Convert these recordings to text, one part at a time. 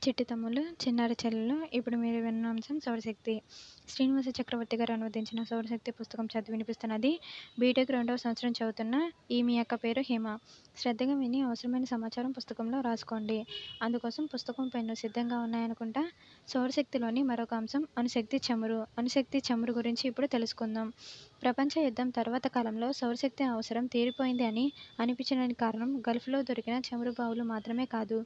చిట్టి తమ్ముళ్ళు, చిన్నారి చెల్లెలు. ఇప్పుడు మీరు విన్న అంశం సౌరశక్తి. శ్రీనివాస చక్రవర్తి గారు అనువదించిన సౌరశక్తి పుస్తకం చదివి వినిపిస్తున్నది. బీటెక్ 2వ సంవత్సరం చదువుతున్న మీ అక్క పేరు హేమ. శ్రద్ధగా విని అవసరమైన సమాచారం పుస్తకంలో రాసుకోండి. అందుకోసం పుస్తకం, పెన్ను సిద్ధంగా ఉన్నాయనుకుంటా. సౌరశక్తిలోని మరొక అంశం అణుశక్తి చమురు. అణుశక్తి చమురు గురించి ఇప్పుడు తెలుసుకుందాం. ప్రపంచ యుద్ధం తర్వాత కాలంలో సౌరశక్తి అవసరం తీరిపోయింది అని అనిపించడానికి కారణం గల్ఫ్లో దొరికిన చమురు బావులు మాత్రమే కాదు.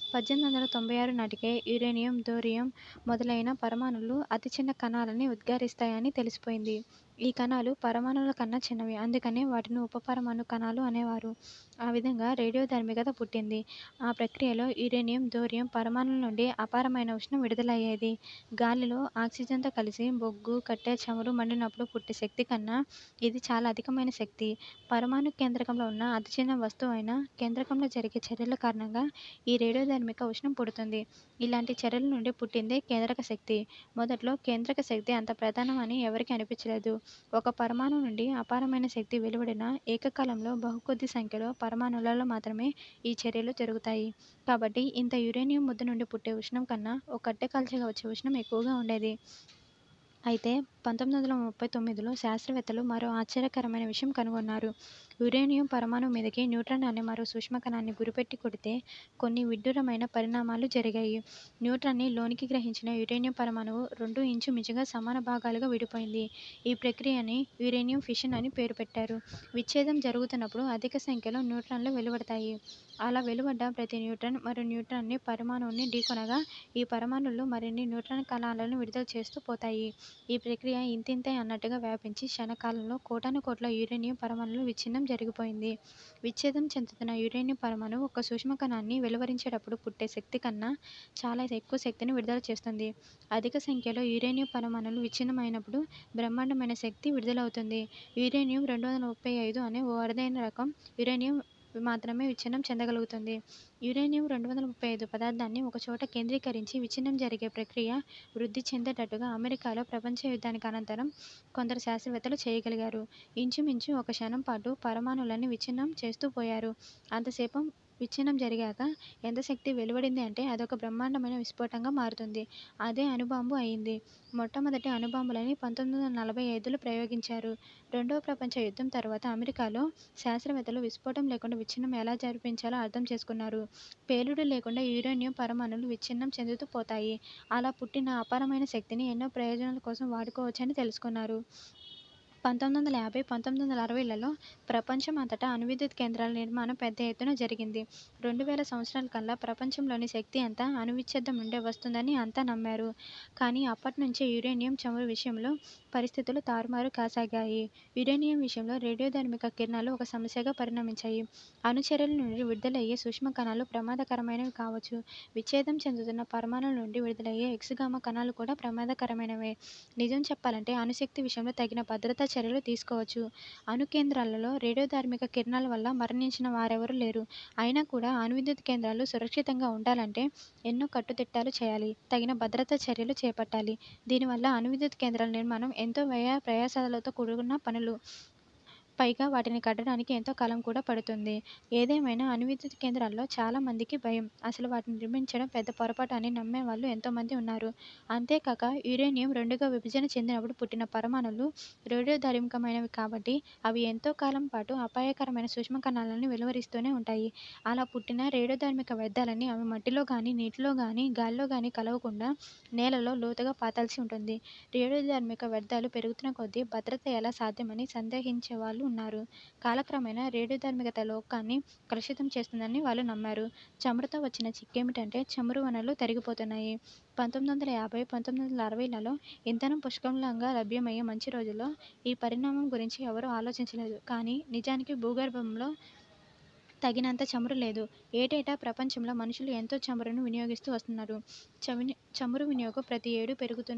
1896 నాటికే యురేనియం, థోరియం మొదలైన పరమాణువులు అతి చిన్న కణాలని ఉద్గారిస్తాయని తెలిసిపోయింది. ఈ కణాలు పరమాణువుల కన్నా చిన్నవి. అందుకనే వాటిని ఉపపరమాణు కణాలు అనేవారు. ఆ విధంగా రేడియోధార్మికత పుట్టింది. ఆ ప్రక్రియలో యురేనియం, థోరియం పరమాణువుల నుండి అపారమైన ఉష్ణం విడుదలయ్యేది. గాలిలో ఆక్సిజన్తో కలిసి బొగ్గు, కట్టె, చమురు మండినప్పుడు పుట్టే శక్తి కన్నా ఇది చాలా అధికమైన శక్తి. పరమాణు కేంద్రకంలో ఉన్న అతి చిన్న వస్తువు అయిన కేంద్రకంలో జరిగే చర్యల కారణంగా ఈ రేడియోధార్మిక ఉష్ణం పుడుతుంది. ఇలాంటి చర్యల నుండి పుట్టిందే కేంద్రక శక్తి. మొదట్లో కేంద్రక శక్తి అంత ప్రధానం అని ఎవరికీ అనిపించలేదు. ఒక పరమాణువు నుండి అపారమైన శక్తి వెలువడినా ఏకకాలంలో బహుకొద్ది సంఖ్యలో పరమాణువులలో మాత్రమే ఈ చర్యలు జరుగుతాయి. కాబట్టి ఇంత యురేనియం ముద్ద నుండి పుట్టే ఉష్ణం కన్నా ఒక కట్టె కాల్చగా వచ్చే ఉష్ణం ఎక్కువగా ఉండేది. అయితే 1939లో శాస్త్రవేత్తలు మరో ఆశ్చర్యకరమైన విషయం కనుగొన్నారు. యురేనియం పరమాణువు మీదకి న్యూట్రాన్ అనే మరో సూక్ష్మకణాన్ని గురిపెట్టి కొడితే కొన్ని విడ్డూరమైన పరిణామాలు జరిగాయి. న్యూట్రాన్ని లోనికి గ్రహించిన యురేనియం పరమాణువు 2 ఇంచుమించుగా సమాన భాగాలుగా విడిపోయింది. ఈ ప్రక్రియని యురేనియం ఫిషన్ అని పేరు పెట్టారు. విచ్ఛేదం జరుగుతున్నప్పుడు అధిక సంఖ్యలో న్యూట్రాన్లు వెలువడతాయి. అలా వెలువడ్డ ప్రతి న్యూట్రాన్ మరో న్యూట్రాన్ని పరమాణువుని ఢీకొనగా ఈ పరమాణువులు మరిన్ని న్యూట్రాన్ కణాలను విడుదల చేస్తూ పోతాయి. ఈ ప్రక్రియ ఇంతింతై అన్నట్టుగా వ్యాపించి క్షణకాలంలో కోటానుకోట్ల యురేనియం పరమాణువులు విచ్ఛిన్నం జరిగిపోయింది. విచ్ఛేదం చెందుతున్న యురేనియం పరమాణువు ఒక సూక్ష్మకణాన్ని వెలువరించేటప్పుడు పుట్టే శక్తి కన్నా చాలా ఎక్కువ శక్తిని విడుదల చేస్తుంది. అధిక సంఖ్యలో యురేనియం పరమాణువులు విచ్ఛిన్నం అయినప్పుడు బ్రహ్మాండమైన శక్తి విడుదలవుతుంది. యురేనియం 235 అనే ఓ అరుదైన రకం యురేనియం మాత్రమే విచ్ఛిన్నం చెందగలుగుతుంది. యురేనియం 235 పదార్థాన్ని ఒకచోట కేంద్రీకరించి విచ్ఛిన్నం జరిగే ప్రక్రియ వృద్ధి చెందేటట్టుగా అమెరికాలో ప్రపంచ యుద్ధానికి అనంతరం కొందరు శాస్త్రవేత్తలు చేయగలిగారు. ఇంచుమించు ఒక క్షణం పాటు పరమాణువులని విచ్ఛిన్నం చేస్తూ పోయారు. అంతసేపు విచ్ఛిన్నం జరిగాక ఎంత శక్తి వెలువడింది అంటే అదొక బ్రహ్మాండమైన విస్ఫోటంగా మారుతుంది. అదే అణుబాంబు అయింది. మొట్టమొదటి అణుబాంబులని 1945లో ప్రయోగించారు. రెండవ ప్రపంచ యుద్ధం తర్వాత అమెరికాలో శాస్త్రవేత్తలు విస్ఫోటం లేకుండా విచ్ఛిన్నం ఎలా జరిపించాలో అర్థం చేసుకున్నారు. పేలుడు లేకుండా యురేనియం పరమాణువులు విచ్ఛిన్నం చెందుతూ పోతాయి. అలా పుట్టిన అపారమైన శక్తిని ఎన్నో ప్రయోజనాల కోసం వాడుకోవచ్చని తెలుసుకున్నారు. 1950, 1960లలో ప్రపంచం అంతటా అణువిద్యుత్ కేంద్రాల నిర్మాణం పెద్ద ఎత్తున జరిగింది. 2000 సంవత్సరాలకల్లా ప్రపంచంలోని శక్తి అంతా అణువిచ్ఛేదం నుండే వస్తుందని అంతా నమ్మారు. కానీ అప్పటి నుంచే యురేనియం చమురు విషయంలో పరిస్థితులు తారుమారు కాసాగాయి. యురేనియం విషయంలో రేడియోధార్మిక కిరణాలు ఒక సమస్యగా పరిణమించాయి. అణుచర్యల నుండి విడుదలయ్యే సూక్ష్మకణాలు ప్రమాదకరమైనవి కావచ్చు. విచ్ఛేదం చెందుతున్న పరమాణువుల నుండి విడుదలయ్యే ఎక్స్-గామా కణాలు కూడా ప్రమాదకరమైనవే. నిజం చెప్పాలంటే అణుశక్తి విషయంలో తగిన భద్రతా చర్యలు తీసుకోవచ్చు. అణు కేంద్రాలలో రేడియోధార్మిక కిరణాల వల్ల మరణించిన వారెవరూ లేరు. అయినా కూడా అణువిద్యుత్ కేంద్రాలు సురక్షితంగా ఉండాలంటే ఎన్నో కట్టుదిట్టాలు చేయాలి. తగిన భద్రతా చర్యలు చేపట్టాలి. దీనివల్ల అణువిద్యుత్ కేంద్రాల నిర్మాణం ఎంతో వ్యయ ప్రయాసలతో కూడుకున్న పనులు. పైగా వాటిని కట్టడానికి ఎంతో కాలం కూడా పడుతుంది. ఏదేమైనా అణువిద్యుత్ కేంద్రాల్లో చాలా మందికి భయం. అసలు వాటిని నిర్మించడం పెద్ద పొరపాటు అని నమ్మేవాళ్ళు ఎంతోమంది ఉన్నారు. అంతేకాక యురేనియం 2గా విభజన చెందినప్పుడు పుట్టిన పరమాణువులు రేడియోధార్మికమైనవి కాబట్టి అవి ఎంతో కాలం పాటు అపాయకరమైన సూక్ష్మకణాలని వెలువరిస్తూనే ఉంటాయి. అలా పుట్టిన రేడియోధార్మిక వ్యర్థాలని అవి మట్టిలో గానీ, నీటిలో గానీ, గాలిలో గానీ కలవకుండా నేలలో లోతుగా పాతాల్సి ఉంటుంది. రేడియోధార్మిక వ్యర్థాలు పెరుగుతున్న కొద్దీ భద్రత ఎలా సాధ్యమని సందేహించేవాళ్ళు ఉన్నారు. కాలక్రమేణా రేడియోధార్మికత లోకాన్ని కలుషితం చేస్తుందని వాళ్ళు నమ్మారు. చమురుతో వచ్చిన చిక్కేమిటంటే చమురు వనరులు తరిగిపోతున్నాయి. 1950, 1960లలో ఇంధనం పుష్కలంగా లభ్యమయ్యే మంచి రోజుల్లో ఈ పరిణామం గురించి ఎవరూ ఆలోచించలేదు. కానీ నిజానికి భూగర్భంలో తగినంత చమురు లేదు. ఏటేటా ప్రపంచంలో మనుషులు ఎంతో చమురును వినియోగిస్తూ వస్తున్నారు. చమురు వినియోగం ప్రతి ఏడూ పెరుగుతూనే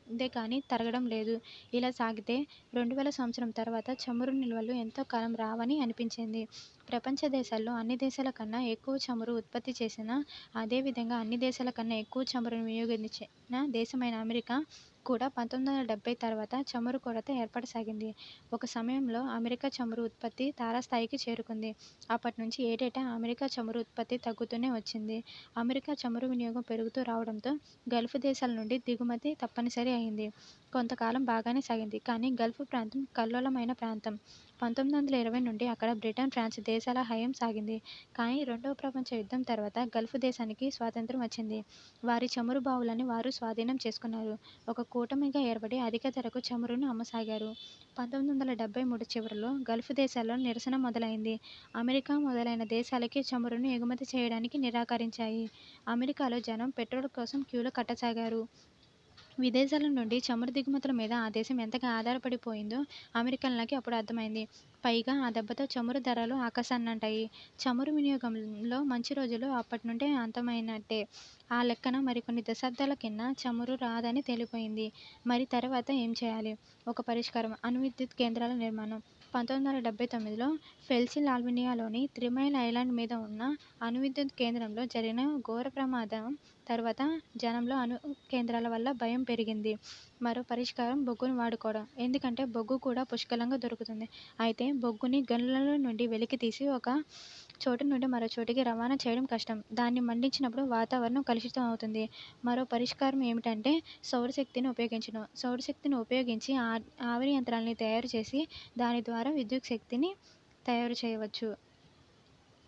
పెరుగుతుందే కానీ తరగడం లేదు. ఇలా సాగితే 2000 సంవత్సరం తర్వాత చమురు నిల్వలు ఎంతో కాలం రావని అనిపించింది. ప్రపంచ దేశాల్లో అన్ని దేశాల కన్నా ఎక్కువ చమురు ఉత్పత్తి చేసిన, అదేవిధంగా అన్ని దేశాల కన్నా ఎక్కువ చమురును వినియోగించిన దేశమైన అమెరికా కూడా 1970 తర్వాత చమురు కొరత ఏర్పడసాగింది. ఒక సమయంలో అమెరికా చమురు ఉత్పత్తి తారాస్థాయికి చేరుకుంది. అప్పటి నుంచి ఏటేటా అమెరికా చమురు ఉత్పత్తి తగ్గుతూనే వచ్చింది. అమెరికా చమురు వినియోగం పెరుగుతూ రావడంతో గల్ఫ్ దేశాల నుండి దిగుమతి తప్పనిసరి అయింది. కొంతకాలం బాగానే సాగింది. కానీ గల్ఫ్ ప్రాంతం కల్లోలమైన ప్రాంతం. 1920 నుండి అక్కడ బ్రిటన్, ఫ్రాన్స్ దేశాల హయాం సాగింది. కానీ రెండవ ప్రపంచ యుద్ధం తర్వాత గల్ఫ్ దేశానికి స్వాతంత్ర్యం వచ్చింది. వారి చమురు బావులని వారు స్వాధీనం చేసుకున్నారు. ఒక కూటమిగా ఏర్పడి అధిక ధరకు చమురును అమ్మసాగారు. 1973 చివరలో గల్ఫ్ దేశాల్లో నిరసన మొదలైంది. అమెరికా మొదలైన దేశాలకి చమురును ఎగుమతి చేయడానికి నిరాకరించాయి. అమెరికాలో జనం పెట్రోల్ కోసం క్యూలు కట్టసాగారు. విదేశాల నుండి చమురు దిగుమతుల మీద ఆ దేశం ఎంతగా ఆధారపడిపోయిందో అమెరికన్లకి అప్పుడు అర్థమైంది. పైగా ఆ దెబ్బతో చమురు ధరలు ఆకాశాన్నంటాయి. చమురు వినియోగంలో మంచి రోజులు అప్పటి నుండే అంతమైనట్టే. ఆ లెక్కన మరికొన్ని దశాబ్దాల కింద చమురు రాదని తేలిపోయింది. మరి తర్వాత ఏం చేయాలి? ఒక పరిష్కారం అణు విద్యుత్ కేంద్రాల నిర్మాణం. 1979లో పెన్సిల్వేనియాలోని 3 మైల్ ఐలాండ్ మీద ఉన్న అణు విద్యుత్ కేంద్రంలో జరిగిన ఘోర ప్రమాదం తర్వాత జనంలో అణు కేంద్రాల వల్ల భయం పెరిగింది. మరో పరిష్కారం బొగ్గును వాడుకోవడం. ఎందుకంటే బొగ్గు కూడా పుష్కలంగా దొరుకుతుంది. అయితే బొగ్గుని గనుల నుండి వెలికితీసి ఒక చోటు నుండి మరో చోటికి రవాణా చేయడం కష్టం. దాన్ని మండించినప్పుడు వాతావరణం కలుషితం అవుతుంది. మరో పరిష్కారం ఏమిటంటే సౌరశక్తిని ఉపయోగించడం. సౌరశక్తిని ఉపయోగించి ఆవిరి యంత్రాల్ని తయారు చేసి దాని ద్వారా విద్యుత్ శక్తిని తయారు చేయవచ్చు.